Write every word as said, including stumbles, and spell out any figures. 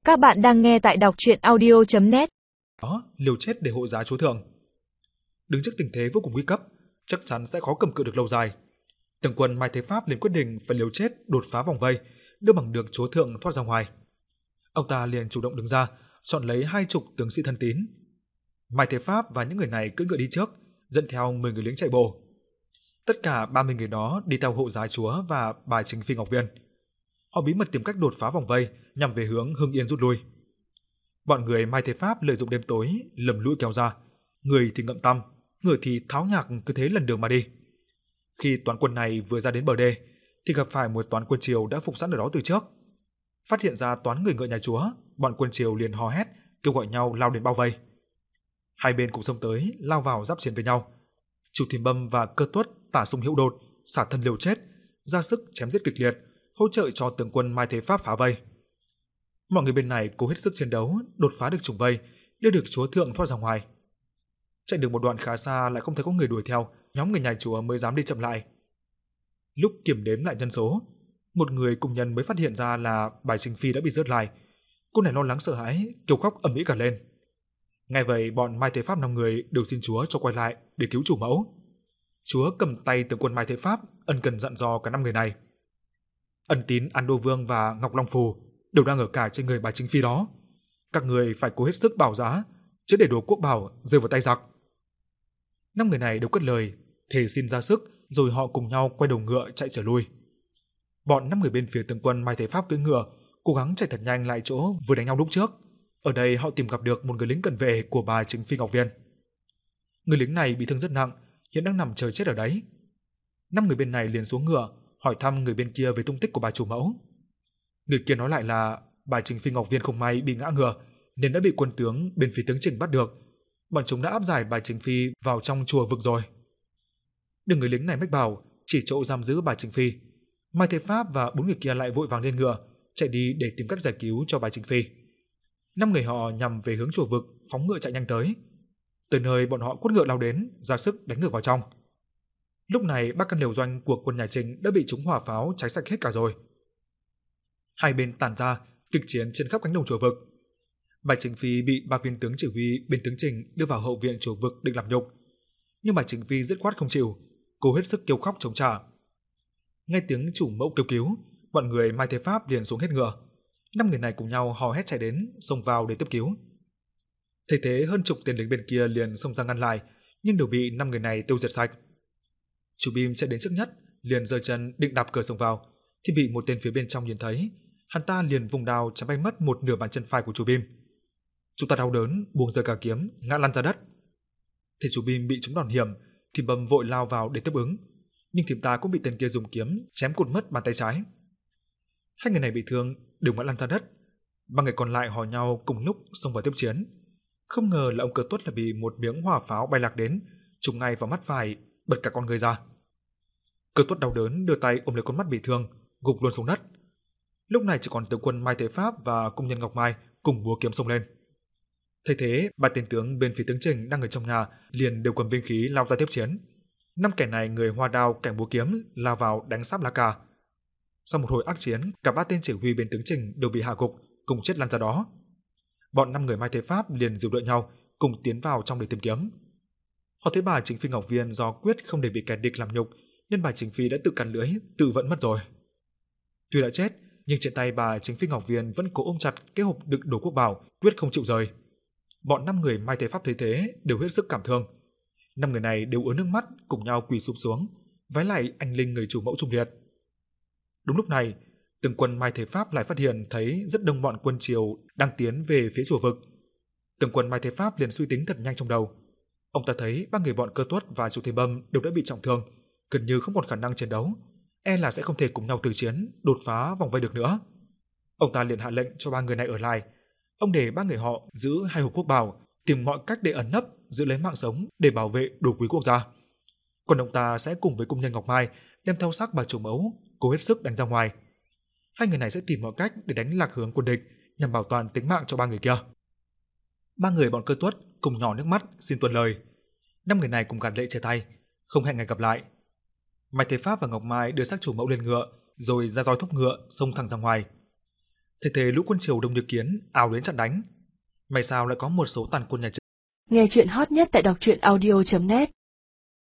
Các bạn đang nghe tại đọc truyện audio chấm net. Đó, liều chết để hộ giá chúa thượng. Đứng trước tình thế vô cùng nguy cấp, chắc chắn sẽ khó cầm cự được lâu dài. Tướng quân Mai Thế Pháp liền quyết định phải liều chết đột phá vòng vây, đưa bằng được chúa thượng thoát ra ngoài. Ông ta liền chủ động đứng ra, chọn lấy hai chục tướng sĩ thân tín. Mai Thế Pháp và những người này cưỡi ngựa đi trước, dẫn theo mười người lính chạy bộ. Tất cả ba mươi người đó đi theo hộ giá chúa và bà chính phi Ngọc Viên. Họ bí mật tìm cách đột phá vòng vây nhằm về hướng Hưng Yên rút lui. Bọn người Mai Thế Pháp lợi dụng đêm tối lầm lũi kéo ra, người thì ngậm tăm, người thì tháo nhạc, cứ thế lần đường mà đi. Khi toán quân này vừa ra đến bờ đê thì gặp phải một toán quân Triều đã phục sẵn ở đó từ trước. Phát hiện ra toán người ngựa nhà chúa, bọn quân Triều liền hò hét kêu gọi nhau lao đến bao vây. Hai bên cùng xông tới lao vào giáp chiến với nhau. Chu Thiềm Bâm và Cơ Tuất tả xung hữu đột, xả thân liều chết, ra sức chém giết kịch liệt, hỗ trợ cho tướng quân Mai Thế Pháp phá vây. Mọi người bên này cố hết sức chiến đấu, đột phá được trùng vây, đưa được chúa thượng thoát ra ngoài. Chạy được một đoạn khá xa lại không thấy có người đuổi theo, nhóm người nhà chúa mới dám đi chậm lại. Lúc kiểm đếm lại nhân số, một người cùng nhân mới phát hiện ra là Bài Chính Phi đã bị rớt lại. Cô này lo lắng sợ hãi, kêu khóc ầm ĩ cả lên. Ngay vậy, bọn Mai Thế Pháp năm người đều xin chúa cho quay lại để cứu chủ mẫu. Chúa cầm tay tướng quân Mai Thế Pháp, ân cần dặn dò cả năm người này. Ân Tín, An Đô Vương và Ngọc Long Phù đều đang ở cả trên người Bà Chính Phi đó. Các người phải cố hết sức bảo giá, chứ để đồ quốc bảo rơi vào tay giặc. Năm người này đều cất lời, thề xin ra sức, rồi họ cùng nhau quay đầu ngựa chạy trở lui. Bọn năm người bên phía tướng quân Mai Thế Pháp cưỡi ngựa, cố gắng chạy thật nhanh lại chỗ vừa đánh nhau lúc trước. Ở đây họ tìm gặp được một người lính cận vệ của Bà Chính Phi Ngọc Viên. Người lính này bị thương rất nặng, hiện đang nằm chờ chết ở đấy. Năm người bên này liền xuống ngựa, hỏi thăm người bên kia về tung tích của bà chủ mẫu. Người kia nói lại là Bà Chính Phi Ngọc Viên không may bị ngã ngựa nên đã bị quân tướng bên phía tướng Trình bắt được. Bọn chúng đã áp giải Bà Chính Phi vào trong chùa vực rồi. Được người lính này mách bảo chỉ chỗ giam giữ Bà Chính Phi. Mai Thế Pháp và bốn người kia lại vội vàng lên ngựa chạy đi để tìm cách giải cứu cho Bà Chính Phi. Năm người họ nhằm về hướng chùa vực, phóng ngựa chạy nhanh tới. Tới nơi bọn họ quất ngựa lao đến, ra sức đánh ngược vào trong. Lúc này ba căn lều doanh của quân nhà Trình đã bị chúng hỏa pháo cháy sạch hết cả rồi. Hai bên tản ra kịch chiến trên khắp cánh đồng chùa vực. Bà Chính Phi bị ba viên tướng chỉ huy bên tướng Trình đưa vào hậu viện chùa vực định làm nhục, nhưng bà Chính Phi dứt khoát không chịu, cố hết sức kêu khóc chống trả. Nghe tiếng chủ mẫu kêu cứu, bọn người Mai Thế Pháp liền xuống hết ngựa. Năm người này cùng nhau hò hét chạy đến, xông vào để tiếp cứu. Thấy thế, hơn chục tên lính bên kia liền xông ra ngăn lại, nhưng đều bị năm người này tiêu diệt sạch. Chủ Bim chạy đến trước nhất, liền giơ chân định đạp cửa xông vào, thì bị một tên phía bên trong nhìn thấy, hắn ta liền vùng đao chém bay mất một nửa bàn chân phải của chủ Bim. Chúng ta đau đớn, buông rơi cả kiếm, ngã lăn ra đất. Thấy chủ Bim bị trúng đòn hiểm, thì Bầm vội lao vào để tiếp ứng, nhưng thím ta cũng bị tên kia dùng kiếm chém cụt mất bàn tay trái. Hai người này bị thương đều ngã lăn ra đất. Ba người còn lại hò nhau cùng lúc xông vào tiếp chiến. Không ngờ là ông Cơ Tuất là bị một miếng hỏa pháo bay lạc đến, trúng ngay vào mắt phải, bật cả con người ra. Cơ Tuất đau đớn đưa tay ôm lấy con mắt bị thương, gục luôn xuống đất. Lúc này chỉ còn tướng quân Mai Thế Pháp và cung nhân Ngọc Mai cùng múa kiếm xông lên. Thấy thế, ba tên tướng bên phía tướng Trình đang ở trong nhà liền đều cầm binh khí lao ra tiếp chiến. Năm kẻ này người hoa đao kẻ múa kiếm lao vào đánh sáp lá cà. Sau một hồi ác chiến, cả ba tên chỉ huy bên tướng Trình đều bị hạ gục, cùng chết lăn ra đó. Bọn năm người Mai Thế Pháp liền dìu đợi nhau cùng tiến vào trong để tìm kiếm. Họ thấy bà Chính Phi Ngọc Viên do quyết không để bị kẻ địch làm nhục, nên bà Chính Phi đã tự cắn lưỡi, tự vẫn mất rồi. Tuy đã chết, nhưng trên tay bà Chính Phi Ngọc Viên vẫn cố ôm chặt cái hộp đựng đồ quốc bảo, quyết không chịu rời. Bọn năm người Mai Thế Pháp thấy thế đều hết sức cảm thương. Năm người này đều ứa nước mắt, cùng nhau quỳ sụp xuống, vái lại anh linh người chủ mẫu trung liệt. Đúng lúc này, tướng quân Mai Thế Pháp lại phát hiện thấy rất đông bọn quân Triều đang tiến về phía chùa vực. Tướng quân Mai Thế Pháp liền suy tính thật nhanh trong đầu. Ông ta thấy ba người bọn Cơ Tuất và Chu Thiềm Bâm đều đã bị trọng thương, gần như không còn khả năng chiến đấu, e là sẽ không thể cùng nhau từ chiến, đột phá vòng vây được nữa. Ông ta liền hạ lệnh cho ba người này ở lại. Ông để ba người họ giữ hai hộp quốc bảo, tìm mọi cách để ẩn nấp, giữ lấy mạng sống để bảo vệ đồ quý quốc gia. Còn ông ta sẽ cùng với cung nhân Ngọc Mai đem theo xác bà chủ mẫu, cố hết sức đánh ra ngoài. Hai người này sẽ tìm mọi cách để đánh lạc hướng quân địch nhằm bảo toàn tính mạng cho ba người kia. Ba người bọn Cơ Tuất cùng nhỏ nước mắt xin tuân lời. Năm người này cùng gạt lệ chia tay, không hẹn ngày gặp lại. Mai Thế Pháp và Ngọc Mai đưa xác chủ mẫu lên ngựa, rồi ra roi thúc ngựa xông thẳng ra ngoài. Thế thế lũ quân Triều đông như kiến ào đến chặn đánh. May sao lại có một số tàn quân nhà Trần. Nghe chuyện hot nhất tại đọc truyện audio chấm net